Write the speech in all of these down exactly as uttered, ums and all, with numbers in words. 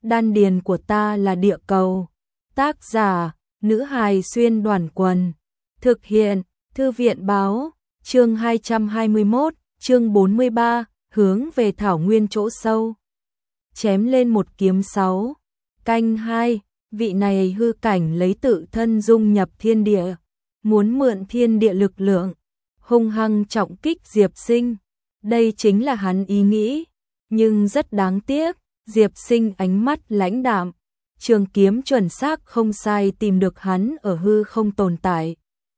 đan điền của ta là địa cầu. Tác giả, nữ hài xuyên đoàn quần. Thực hiện, thư viện báo, chương hai trăm hai mươi mốt, chương bốn mươi ba, hướng về thảo nguyên chỗ sâu. Chém lên một kiếm sáu. Canh hai, vị này hư cảnh lấy tự thân dung nhập thiên địa, muốn mượn thiên địa lực lượng, hung hăng trọng kích Diệp Sinh. Đây chính là hắn ý nghĩ, nhưng rất đáng tiếc, Diệp Sinh ánh mắt lãnh đạm, trường kiếm chuẩn xác không sai tìm được hắn ở hư không tồn tại.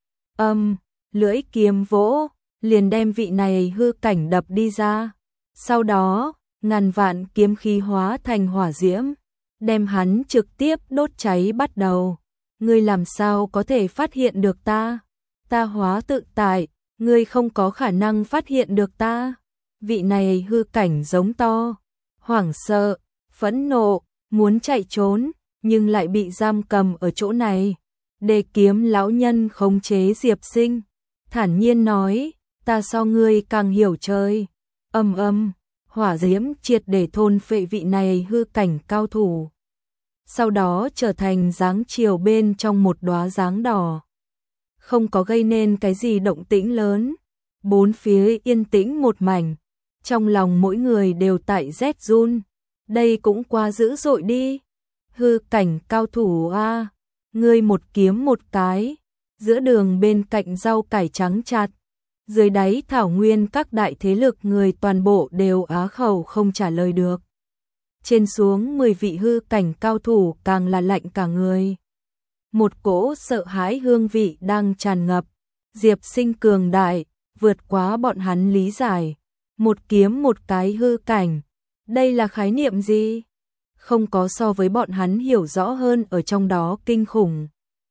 Âm, lưỡi kiếm vỗ, liền đem vị này hư cảnh đập đi ra. Sau đó, ngàn vạn kiếm khí hóa thành hỏa diễm, đem hắn trực tiếp đốt cháy bắt đầu. Ngươi làm sao có thể phát hiện được ta? Ta hóa tự tại, ngươi không có khả năng phát hiện được ta. Vị này hư cảnh giống to, hoảng sợ, phẫn nộ, muốn chạy trốn, nhưng lại bị giam cầm ở chỗ này. Đề kiếm lão nhân khống chế Diệp Sinh, thản nhiên nói, ta so ngươi càng hiểu chơi. Âm âm, hỏa diễm triệt để thôn phệ vị này hư cảnh cao thủ. Sau đó trở thành dáng chiều bên trong một đóa dáng đỏ. Không có gây nên cái gì động tĩnh lớn, bốn phía yên tĩnh một mảnh, trong lòng mỗi người đều tại rét run. Đây cũng quá dữ dội đi. Hư cảnh cao thủ a, ngươi một kiếm một cái, giữa đường bên cạnh rau cải trắng chặt, dưới đáy thảo nguyên các đại thế lực người toàn bộ đều á khẩu không trả lời được. Trên xuống mười vị hư cảnh cao thủ càng là lạnh cả người. Một cỗ sợ hãi hương vị đang tràn ngập. Diệp Sinh cường đại, vượt quá bọn hắn lý giải. Một kiếm một cái hư cảnh, đây là khái niệm gì? Không có so với bọn hắn hiểu rõ hơn ở trong đó kinh khủng.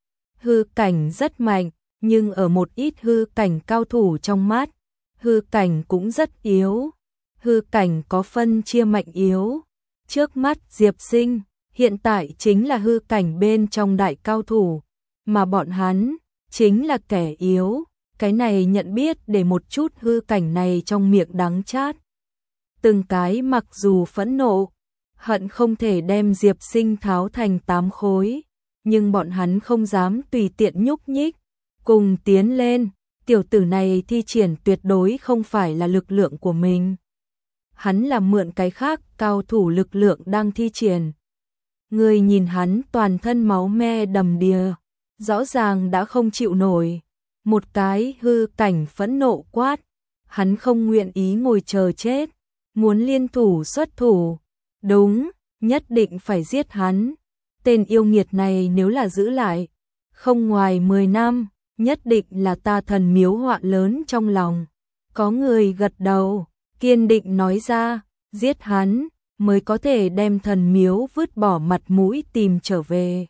Hư cảnh rất mạnh, nhưng ở một ít hư cảnh cao thủ trong mắt, hư cảnh cũng rất yếu. Hư cảnh có phân chia mạnh yếu. Trước mắt Diệp Sinh, hiện tại chính là hư cảnh bên trong đại cao thủ, mà bọn hắn chính là kẻ yếu. Cái này nhận biết để một chút hư cảnh này trong miệng đắng chát. Từng cái mặc dù phẫn nộ, hận không thể đem Diệp Sinh tháo thành tám khối, nhưng bọn hắn không dám tùy tiện nhúc nhích, cùng tiến lên. Tiểu tử này thi triển tuyệt đối không phải là lực lượng của mình. Hắn là mượn cái khác cao thủ lực lượng đang thi triển. Người nhìn hắn toàn thân máu me đầm đìa, rõ ràng đã không chịu nổi. Một cái hư cảnh phẫn nộ quát, hắn không nguyện ý ngồi chờ chết, muốn liên thủ xuất thủ. Đúng, nhất định phải giết hắn. Tên yêu nghiệt này nếu là giữ lại, không ngoài mười năm, nhất định là ta thần miếu họa lớn trong lòng. Có người gật đầu, kiên định nói ra, giết hắn, mới có thể đem thần miếu vứt bỏ mặt mũi tìm trở về.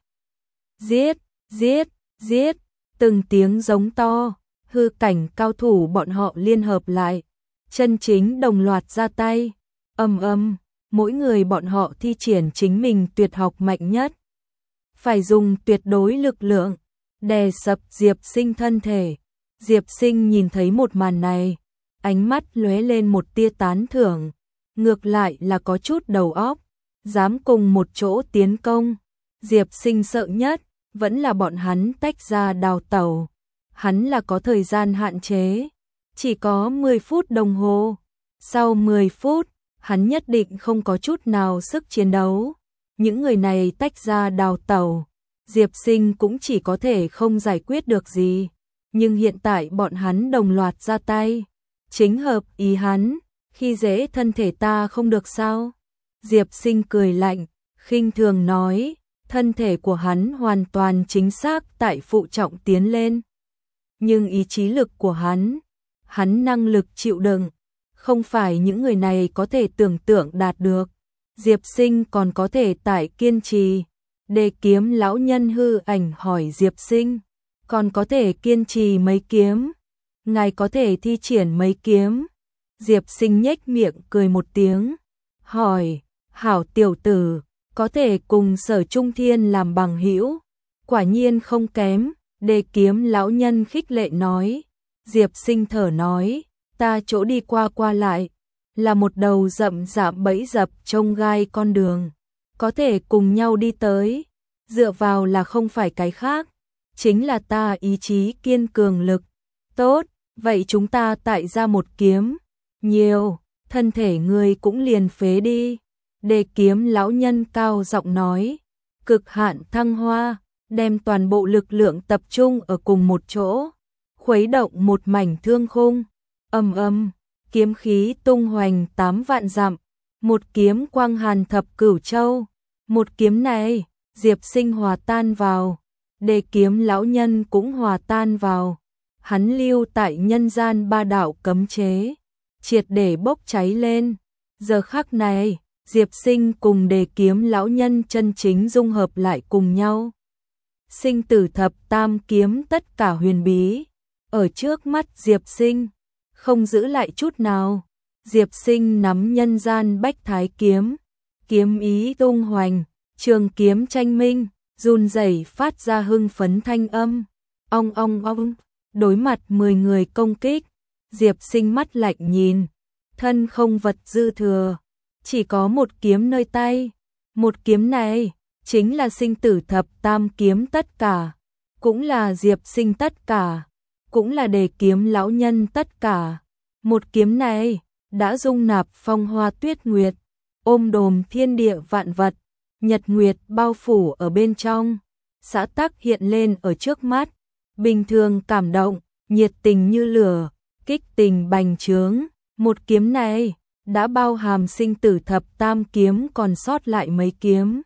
Giết, giết, giết, từng tiếng giống to, hư cảnh cao thủ bọn họ liên hợp lại, chân chính đồng loạt ra tay. Âm âm, mỗi người bọn họ thi triển chính mình tuyệt học mạnh nhất. Phải dùng tuyệt đối lực lượng, đè sập Diệp Sinh thân thể. Diệp Sinh nhìn thấy một màn này, ánh mắt lóe lên một tia tán thưởng, ngược lại là có chút đầu óc, dám cùng một chỗ tiến công. Diệp Sinh sợ nhất, vẫn là bọn hắn tách ra đào tẩu. Hắn là có thời gian hạn chế, chỉ có mười phút đồng hồ. Sau mười phút, hắn nhất định không có chút nào sức chiến đấu. Những người này tách ra đào tẩu, Diệp Sinh cũng chỉ có thể không giải quyết được gì. Nhưng hiện tại bọn hắn đồng loạt ra tay, chính hợp ý hắn. Khi dễ thân thể ta không được sao? Diệp Sinh cười lạnh, khinh thường nói, thân thể của hắn hoàn toàn chính xác tại phụ trọng tiến lên. Nhưng ý chí lực của hắn, hắn năng lực chịu đựng, không phải những người này có thể tưởng tượng đạt được. Diệp Sinh còn có thể tại kiên trì. Đề kiếm lão nhân hư ảnh hỏi Diệp Sinh, còn có thể kiên trì mấy kiếm? Ngài có thể thi triển mấy kiếm? Diệp Sinh nhếch miệng cười một tiếng, hỏi, hảo tiểu tử, có thể cùng Sở Trung Thiên làm bằng hữu, quả nhiên không kém. Đề kiếm lão nhân khích lệ nói. Diệp Sinh thở nói, ta chỗ đi qua qua lại, là một đầu rậm rạp bẫy dập trông gai con đường. có thể cùng nhau đi tới, dựa vào là không phải cái khác, chính là ta ý chí kiên cường lực. Tốt, vậy chúng ta tại ra một kiếm, nhiều, thân thể ngươi cũng liền phế đi. Đề kiếm lão nhân cao giọng nói, cực hạn thăng hoa, đem toàn bộ lực lượng tập trung ở cùng một chỗ, khuấy động một mảnh thương khung, ầm ầm, kiếm khí tung hoành tám vạn dặm, một kiếm quang hàn thập cửu châu, một kiếm này, Diệp Sinh hòa tan vào, đề kiếm lão nhân cũng hòa tan vào, hắn lưu tại nhân gian ba đạo cấm chế, triệt để bốc cháy lên, giờ khắc này, Diệp Sinh cùng đề kiếm lão nhân chân chính dung hợp lại cùng nhau. Sinh tử thập tam kiếm tất cả huyền bí, ở trước mắt Diệp Sinh, không giữ lại chút nào. Diệp Sinh nắm nhân gian bách thái kiếm, kiếm ý tung hoành, trường kiếm tranh minh, run rẩy phát ra hưng phấn thanh âm. Ong ong ong, đối mặt mười người công kích, Diệp Sinh mắt lạnh nhìn, thân không vật dư thừa, chỉ có một kiếm nơi tay. Một kiếm này chính là sinh tử thập tam kiếm tất cả, cũng là Diệp Sinh tất cả, cũng là đề kiếm lão nhân tất cả. Một kiếm này đã dung nạp phong hoa tuyết nguyệt, ôm đồm thiên địa vạn vật, nhật nguyệt bao phủ ở bên trong, xã tắc hiện lên ở trước mắt, bình thường cảm động, nhiệt tình như lửa, kích tình bành trướng. Một kiếm này đã bao hàm sinh tử thập tam kiếm còn sót lại mấy kiếm.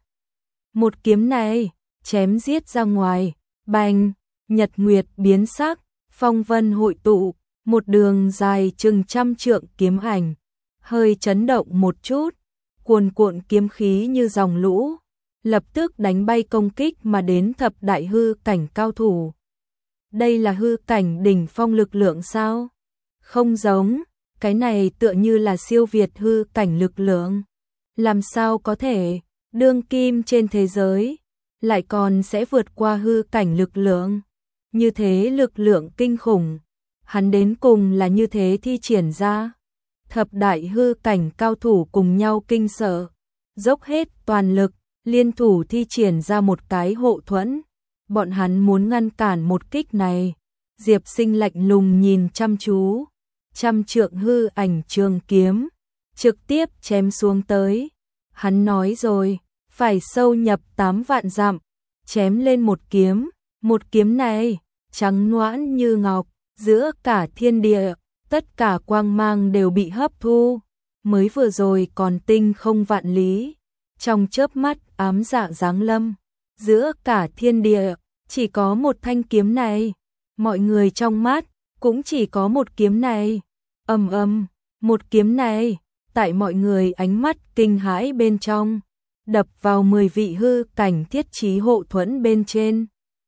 Một kiếm này chém giết ra ngoài, bành, nhật nguyệt biến sắc, phong vân hội tụ, một đường dài chừng trăm trượng kiếm ảnh, hơi chấn động một chút, cuồn cuộn kiếm khí như dòng lũ, lập tức đánh bay công kích mà đến thập đại hư cảnh cao thủ. Đây là hư cảnh đỉnh phong lực lượng sao? Không giống, cái này tựa như là siêu việt hư cảnh lực lượng. Làm sao có thể, đương kim trên thế giới, lại còn sẽ vượt qua hư cảnh lực lượng? Như thế lực lượng kinh khủng, hắn đến cùng là như thế thi triển ra. Thập đại hư cảnh cao thủ cùng nhau kinh sợ, dốc hết toàn lực, liên thủ thi triển ra một cái hộ thuẫn. Bọn hắn muốn ngăn cản một kích này. Diệp Sinh lạnh lùng nhìn chăm chú, trăm trượng hư ảnh trường kiếm, trực tiếp chém xuống tới. Hắn nói rồi, phải sâu nhập tám vạn dặm, chém lên một kiếm, một kiếm này, trắng noãn như ngọc, giữa cả thiên địa, tất cả quang mang đều bị hấp thu, mới vừa rồi còn tinh không vạn lý, trong chớp mắt ám dạ giáng lâm, giữa cả thiên địa, chỉ có một thanh kiếm này, mọi người trong mắt, cũng chỉ có một kiếm này, ầm ầm, một kiếm này, tại mọi người ánh mắt kinh hãi bên trong, đập vào mười vị hư cảnh thiết trí hộ thuẫn bên trên.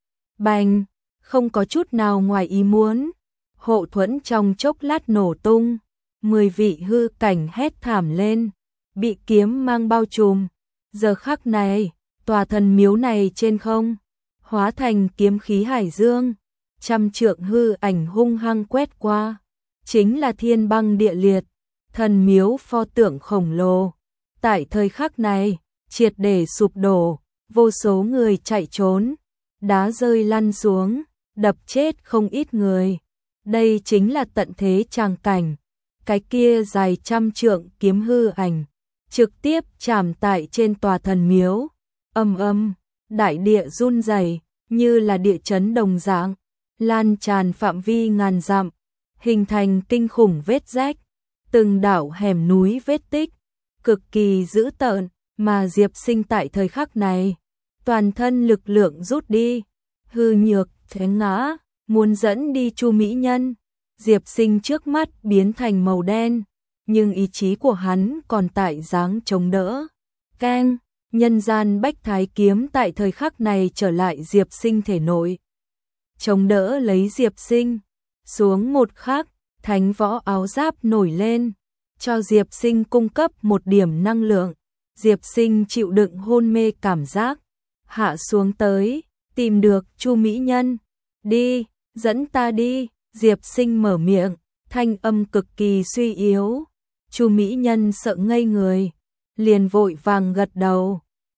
Bành, không có chút nào ngoài ý muốn, hộ thuẫn trong chốc lát nổ tung, mười vị hư cảnh hét thảm lên, bị kiếm mang bao trùm. Giờ khắc này, tòa thần miếu này trên không, hóa thành kiếm khí hải dương, trăm trượng hư ảnh hung hăng quét qua, chính là thiên băng địa liệt, thần miếu pho tượng khổng lồ. Tại thời khắc này, triệt để sụp đổ, vô số người chạy trốn, đá rơi lăn xuống, đập chết không ít người. Đây chính là tận thế tràng cảnh, cái kia dài trăm trượng kiếm hư ảnh, trực tiếp chạm tại trên tòa thần miếu, ầm ầm, đại địa run rẩy, như là địa chấn đồng dạng, lan tràn phạm vi ngàn dặm, hình thành kinh khủng vết rách, từng đảo hẻm núi vết tích, cực kỳ dữ tợn, mà Diệp Sinh tại thời khắc này, toàn thân lực lượng rút đi, hư nhược, thế ngã, muốn dẫn đi Chu mỹ nhân. Diệp Sinh trước mắt biến thành màu đen, nhưng ý chí của hắn còn tại dáng chống đỡ. Keng, nhân gian bách thái kiếm tại thời khắc này trở lại Diệp Sinh thể nội. Chống đỡ lấy Diệp Sinh, xuống một khắc, thánh võ áo giáp nổi lên, cho Diệp Sinh cung cấp một điểm năng lượng. Diệp Sinh chịu đựng hôn mê cảm giác, hạ xuống tới, tìm được Chu mỹ nhân. Đi, dẫn ta đi. Diệp Sinh mở miệng, thanh âm cực kỳ suy yếu. Chu mỹ nhân sợ ngây người, liền vội vàng gật đầu.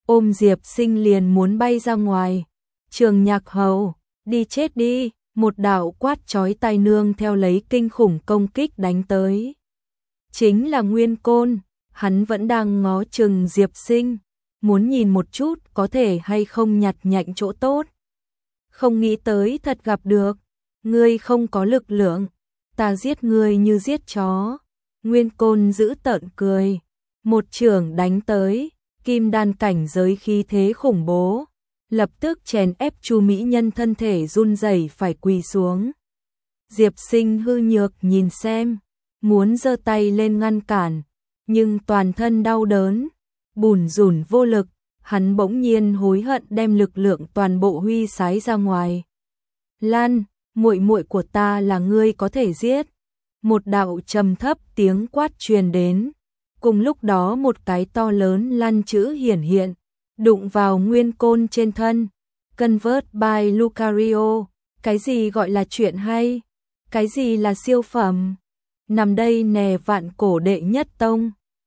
ôm Diệp Sinh liền muốn bay ra ngoài. Trường Nhạc Hầu, đi chết đi, một đạo quát chói tai nương theo lấy kinh khủng công kích đánh tới. Chính là Nguyên Côn, hắn vẫn đang ngó chừng Diệp Sinh, muốn nhìn một chút có thể hay không nhặt nhạnh chỗ tốt. Không nghĩ tới thật gặp được, ngươi không có lực lượng, ta giết ngươi như giết chó. Nguyên Côn giữ tợn cười, một chưởng đánh tới, kim đan cảnh giới khí thế khủng bố, lập tức chèn ép Chu mỹ nhân thân thể run rẩy phải quỳ xuống. Diệp Sinh hư nhược nhìn xem, muốn giơ tay lên ngăn cản, nhưng toàn thân đau đớn, bủn rủn vô lực, hắn bỗng nhiên hối hận đem lực lượng toàn bộ huy sái ra ngoài. Lan, muội muội của ta là ngươi có thể giết. Một đạo trầm thấp tiếng quát truyền đến, cùng lúc đó một cái to lớn Lan chữ hiển hiện, đụng vào Nguyên Côn trên thân. Convert by Lucario, cái gì gọi là chuyện hay, cái gì là siêu phẩm, nằm đây nè vạn cổ đệ nhất tông.